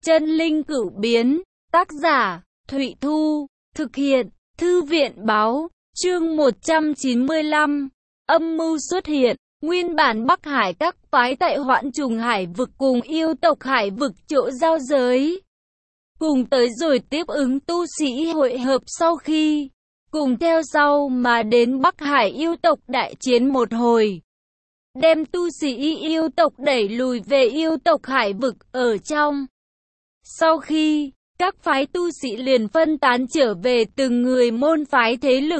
Chân linh cửu biến, tác giả, Thụy Thu, thực hiện, Thư viện báo, chương 195, âm mưu xuất hiện, nguyên bản Bắc Hải các phái tại Hoạn Trùng Hải vực cùng yêu tộc Hải vực chỗ giao giới. Cùng tới rồi tiếp ứng tu sĩ hội hợp sau khi, cùng theo sau mà đến Bắc Hải yêu tộc đại chiến một hồi. Đem tu sĩ yêu tộc đẩy lùi về yêu tộc Hải vực ở trong. Sau khi, các phái tu sĩ liền phân tán trở về từng người môn phái thế lực.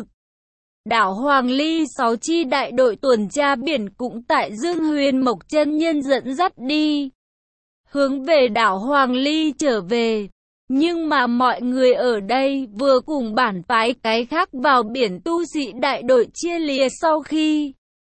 Đảo Hoàng Ly 6 chi đại đội tuần tra biển cũng tại Dương Huyền Mộc chân nhân dẫn dắt đi. Hướng về đảo Hoàng Ly trở về. Nhưng mà mọi người ở đây vừa cùng bản phái cái khác vào biển tu sĩ đại đội chia lìa sau khi.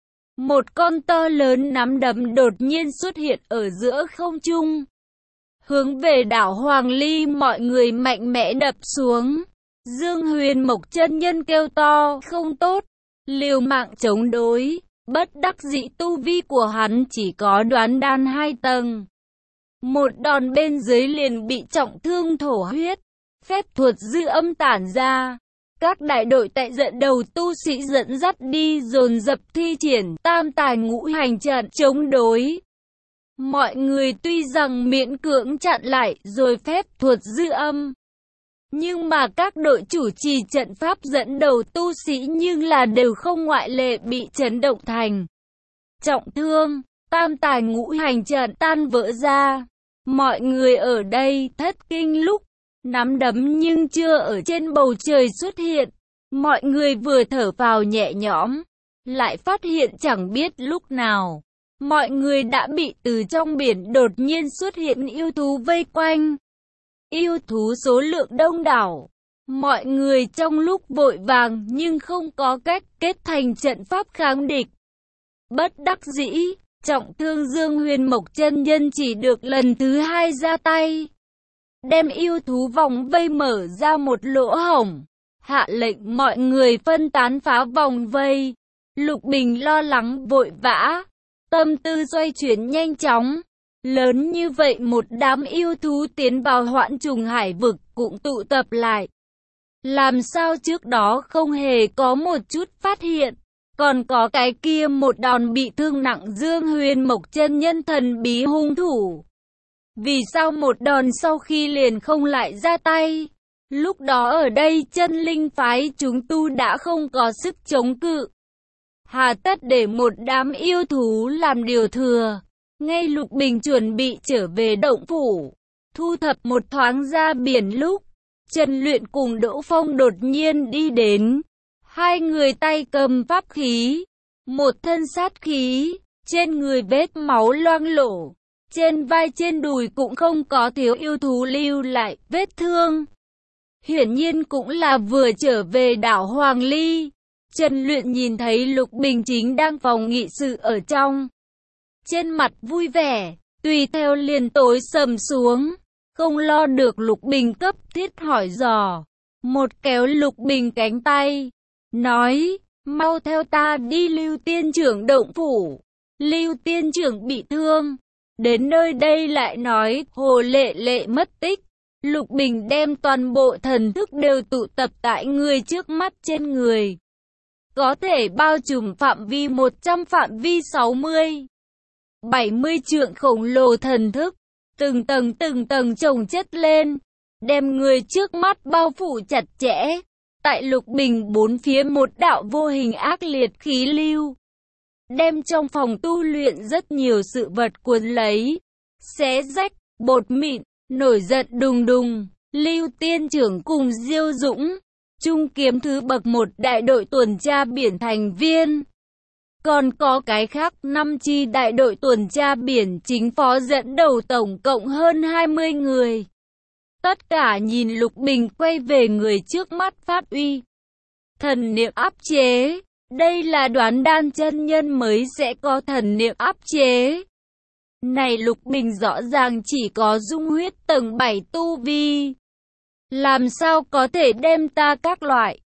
Một con to lớn nắm đấm đột nhiên xuất hiện ở giữa không trung. Hướng về đảo Hoàng Ly mọi người mạnh mẽ đập xuống. Dương Huyền Mộc chân nhân kêu to, không tốt, liều mạng chống đối. Bất đắc dĩ tu vi của hắn chỉ có đoán đan 2 tầng. Một đòn bên dưới liền bị trọng thương thổ huyết. Phép thuật dư âm tản ra. Các đại đội tại dẫn đầu tu sĩ dẫn dắt đi dồn dập thi triển tam tài ngũ hành trận chống đối. Mọi người tuy rằng miễn cưỡng chặn lại rồi phép thuật dư âm. Nhưng mà các đội chủ trì trận pháp dẫn đầu tu sĩ nhưng là đều không ngoại lệ bị chấn động thành trọng thương, tam tài ngũ hành trận tan vỡ ra. Mọi người ở đây thất kinh lúc nắm đấm nhưng chưa ở trên bầu trời xuất hiện. Mọi người vừa thở vào nhẹ nhõm, lại phát hiện chẳng biết lúc nào. Mọi người đã bị từ trong biển đột nhiên xuất hiện yêu thú vây quanh. Yêu thú số lượng đông đảo. Mọi người trong lúc vội vàng nhưng không có cách kết thành trận pháp kháng địch. Bất đắc dĩ, trọng thương Dương Huyền Mộc chân nhân chỉ được lần thứ 2 ra tay. Đem yêu thú vòng vây mở ra một lỗ hổng. Hạ lệnh mọi người phân tán phá vòng vây. Lục Bình lo lắng vội vã. Tâm tư xoay chuyển nhanh chóng. Lớn như vậy một đám yêu thú tiến vào Hoạn Trùng Hải vực cũng tụ tập lại. Làm sao trước đó không hề có một chút phát hiện. Còn có cái kia một đòn bị thương nặng Dương Huyền Mộc chân nhân thần bí hung thủ. Vì sao một đòn sau khi liền không lại ra tay? Lúc đó ở đây chân linh phái chúng tu đã không có sức chống cự. Hà tất để một đám yêu thú làm điều thừa. Ngay Lục Bình chuẩn bị trở về động phủ, thu thập một thoáng ra biển lúc, Trần Luyện cùng Đỗ Phong đột nhiên đi đến. Hai người tay cầm pháp khí, một thân sát khí, trên người vết máu loang lổ, trên vai trên đùi cũng không có thiếu yêu thú lưu lại vết thương. Hiển nhiên cũng là vừa trở về đảo Hoàng Ly. Trần Luyện nhìn thấy Lục Bình chính đang phòng nghị sự ở trong. Trên mặt vui vẻ, tùy theo liền tối sầm xuống. Không lo được Lục Bình cấp thiết hỏi dò. Một kéo Lục Bình cánh tay. Nói, mau theo ta đi Lưu Tiên Trưởng động phủ. Lưu Tiên Trưởng bị thương. Đến nơi đây lại nói, Hồ Lệ Lệ mất tích. Lục Bình đem toàn bộ thần thức đều tụ tập tại người trước mắt trên người. Có thể bao trùm phạm vi 100 phạm vi 60. 70 trượng khổng lồ thần thức, từng tầng chồng chất lên, đem người trước mắt bao phủ chặt chẽ. Tại Lục Bình bốn phía một đạo vô hình ác liệt khí lưu, đem trong phòng tu luyện rất nhiều sự vật cuốn lấy, xé rách, bột mịn, nổi giận đùng đùng. Lưu Tiên Trưởng cùng Diêu Dũng, Trung Kiếm thứ bậc 1 đại đội tuần tra biển thành viên. Còn có cái khác 5 chi đại đội tuần tra biển chính phó dẫn đầu tổng cộng hơn 20 người. Tất cả nhìn Lục Bình quay về người trước mắt phát uy. Thần niệm áp chế. Đây là đoán đan chân nhân mới sẽ có thần niệm áp chế. Này Lục Bình rõ ràng chỉ có dung huyết tầng 7 tu vi. Làm sao có thể đem ta các loại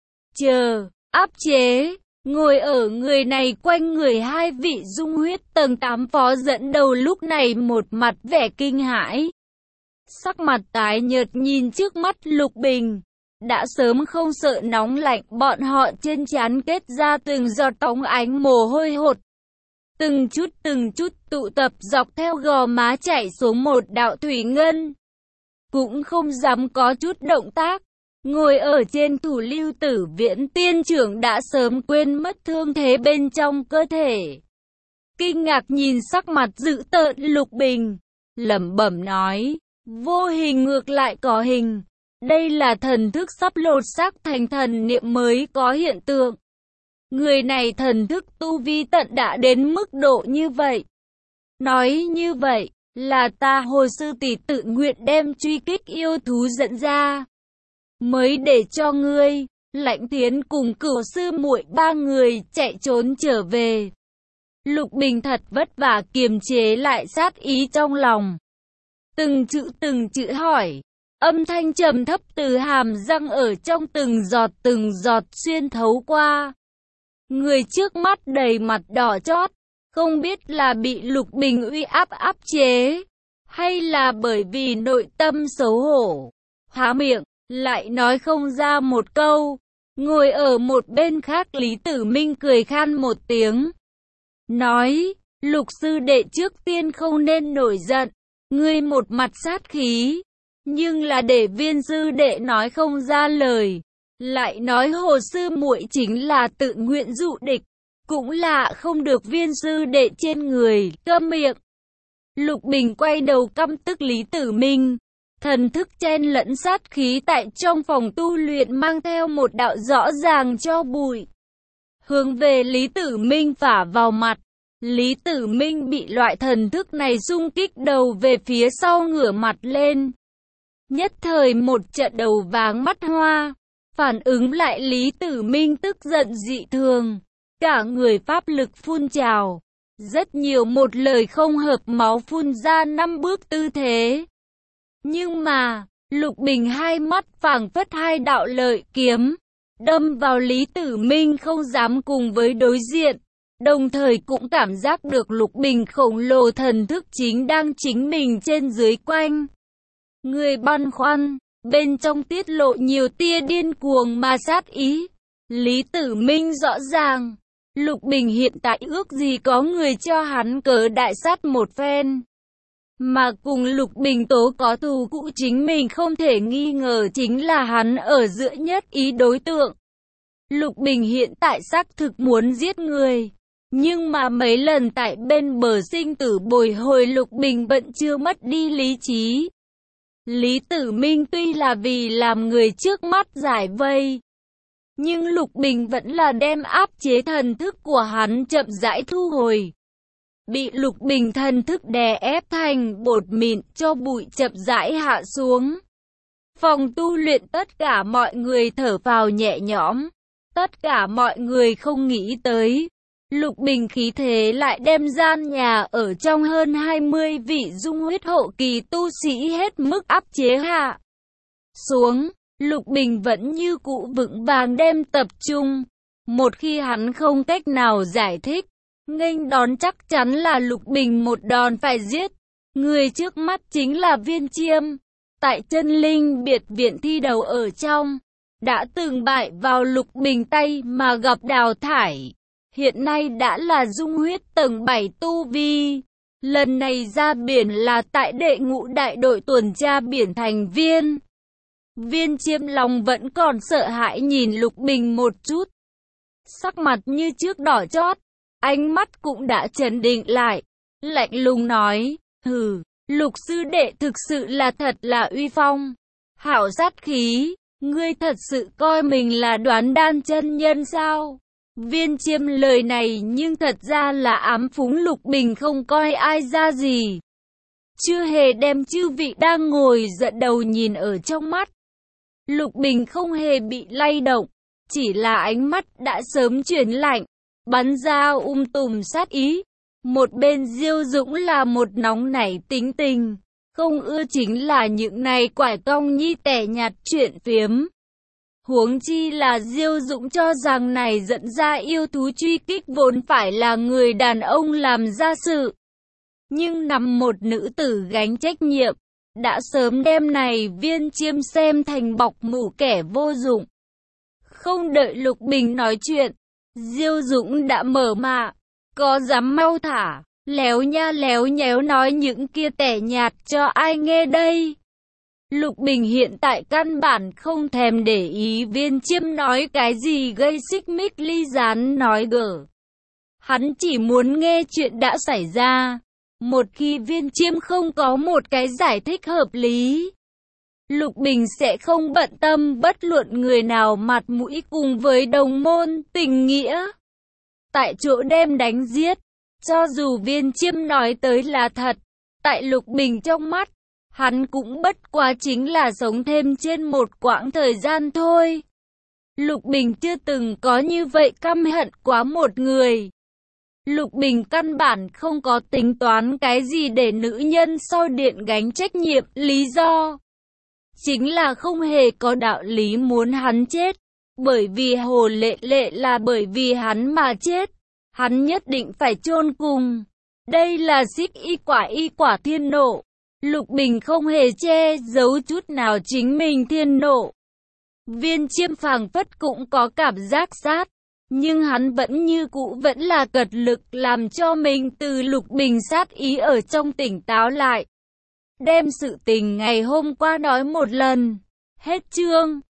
áp chế? Ngồi ở người này quanh người hai vị dung huyết tầng 8 phó dẫn đầu lúc này một mặt vẻ kinh hãi. Sắc mặt tái nhợt nhìn trước mắt Lục Bình. Đã sớm không sợ nóng lạnh, bọn họ trên trán kết ra từng giọt óng ánh mồ hôi hột. Từng chút tụ tập dọc theo gò má chảy xuống một đạo thủy ngân. Cũng không dám có chút động tác. Ngồi ở trên thủ lưu tử viễn tiên trưởng đã sớm quên mất thương thế bên trong cơ thể. Kinh ngạc nhìn sắc mặt dữ tợn Lục Bình, lẩm bẩm nói, vô hình ngược lại có hình. Đây là thần thức sắp lột xác thành thần niệm mới có hiện tượng. Người này thần thức tu vi tận đã đến mức độ như vậy. Nói như vậy, là ta Hồ sư tỷ tự nguyện đem truy kích yêu thú dẫn ra. Mới để cho ngươi, Lãnh Tiến cùng Cửu sư muội ba người chạy trốn trở về. Lục Bình thật vất vả kiềm chế lại sát ý trong lòng. Từng chữ hỏi. Âm thanh trầm thấp từ hàm răng ở trong từng giọt xuyên thấu qua. Người trước mắt đầy mặt đỏ chót, không biết là bị Lục Bình uy áp chế, hay là bởi vì nội tâm xấu hổ. Há miệng, lại nói không ra một câu. Ngồi ở một bên khác Lý Tử Minh cười khan một tiếng. Nói, Lục sư đệ trước tiên không nên nổi giận, ngươi một mặt sát khí. Nhưng là để Viên sư đệ nói không ra lời, lại nói Hồ sư muội chính là tự nguyện dụ địch, cũng là không được Viên sư đệ trên người, câm miệng. Lục Bình quay đầu căm tức Lý Tử Minh, thần thức chen lẫn sát khí tại trong phòng tu luyện mang theo một đạo rõ ràng cho bụi, hướng về Lý Tử Minh phả vào mặt. Lý Tử Minh bị loại thần thức này xung kích đầu về phía sau ngửa mặt lên. Nhất thời một trận đầu váng mắt hoa, phản ứng lại Lý Tử Minh tức giận dị thường, cả người pháp lực phun trào, rất nhiều một lời không hợp máu phun ra 5 bước tư thế. Nhưng mà, Lục Bình hai mắt phảng phất hai đạo lợi kiếm, đâm vào Lý Tử Minh không dám cùng với đối diện, đồng thời cũng cảm giác được Lục Bình khổng lồ thần thức chính đang chính mình trên dưới quanh. Người băn khoăn, bên trong tiết lộ nhiều tia điên cuồng mà sát ý. Lý Tử Minh rõ ràng, Lục Bình hiện tại ước gì có người cho hắn cớ đại sát một phen. Mà cùng Lục Bình tố có thù cũ chính mình không thể nghi ngờ chính là hắn ở giữa nhất ý đối tượng. Lục Bình hiện tại xác thực muốn giết người. Nhưng mà mấy lần tại bên bờ sinh tử bồi hồi Lục Bình vẫn chưa mất đi lý trí. Lý Tử Minh tuy là vì làm người trước mắt giải vây, nhưng Lục Bình vẫn là đem áp chế thần thức của hắn chậm rãi thu hồi. Bị Lục Bình thần thức đè ép thành bột mịn cho bụi chậm rãi hạ xuống. Phòng tu luyện tất cả mọi người thở phào nhẹ nhõm. Tất cả mọi người không nghĩ tới, Lục Bình khí thế lại đem gian nhà ở trong hơn 20 vị dung huyết hậu kỳ tu sĩ hết mức áp chế hạ xuống. Lục Bình vẫn như cũ vững vàng đem tập trung. Một khi hắn không cách nào giải thích, nghênh đón chắc chắn là Lục Bình một đòn phải giết. Người trước mắt chính là Viên Chiêm, tại Chân Linh biệt viện thi đấu ở trong, đã từng bại vào Lục Bình tay mà gặp đào thải. Hiện nay đã là dung huyết tầng 7 tu vi. Lần này ra biển là tại đệ ngũ đại đội tuần tra biển thành viên. Viên Chiêm lòng vẫn còn sợ hãi nhìn Lục Bình một chút. Sắc mặt như trước đỏ chót, ánh mắt cũng đã trấn định lại. Lạnh lùng nói, hừ, Lục sư đệ thực sự là thật là uy phong. Hảo sát khí, ngươi thật sự coi mình là Đoán Đan chân nhân sao? Viên Chiêm lời này nhưng thật ra là ám phúng Lục Bình không coi ai ra gì. Chưa hề đem chư vị đang ngồi giận đầu nhìn ở trong mắt. Lục Bình không hề bị lay động, chỉ là ánh mắt đã sớm chuyển lạnh, bắn ra tùm sát ý. Một bên Diêu Dũng là một nóng nảy tính tình, không ưa chính là những này quải cong nhi tẻ nhạt chuyện phiếm. Huống chi là Diêu Dũng cho rằng này dẫn ra yêu thú truy kích vốn phải là người đàn ông làm ra sự. Nhưng nằm một nữ tử gánh trách nhiệm, đã sớm đem này Viên Chiêm xem thành bọc mủ kẻ vô dụng. Không đợi Lục Bình nói chuyện, Diêu Dũng đã mở mạ, có dám mau thả, léo nha léo nhéo nói những kia tẻ nhạt cho ai nghe đây. Lục Bình hiện tại căn bản không thèm để ý Viên Chiêm nói cái gì gây xích mích ly gián nói gở. Hắn chỉ muốn nghe chuyện đã xảy ra. Một khi Viên Chiêm không có một cái giải thích hợp lý, Lục Bình sẽ không bận tâm bất luận người nào mặt mũi cùng với đồng môn tình nghĩa. Tại chỗ đem đánh giết, cho dù Viên Chiêm nói tới là thật, tại Lục Bình trong mắt, hắn cũng bất quá chính là sống thêm trên một quãng thời gian thôi. Lục Bình chưa từng có như vậy căm hận quá một người. Lục Bình căn bản không có tính toán cái gì để nữ nhân sau điện gánh trách nhiệm, lý do chính là không hề có đạo lý muốn hắn chết, bởi vì Hồ Lệ Lệ là bởi vì hắn mà chết, hắn nhất định phải chôn cùng. Đây là xích y quả thiên nộ. Lục Bình không hề che giấu chút nào chính mình thiên nộ. Viên Chiêm phảng phất cũng có cảm giác sát, nhưng hắn vẫn như cũ vẫn là cật lực làm cho mình từ Lục Bình sát ý ở trong tỉnh táo lại. Đem sự tình ngày hôm qua nói một lần. Hết chương.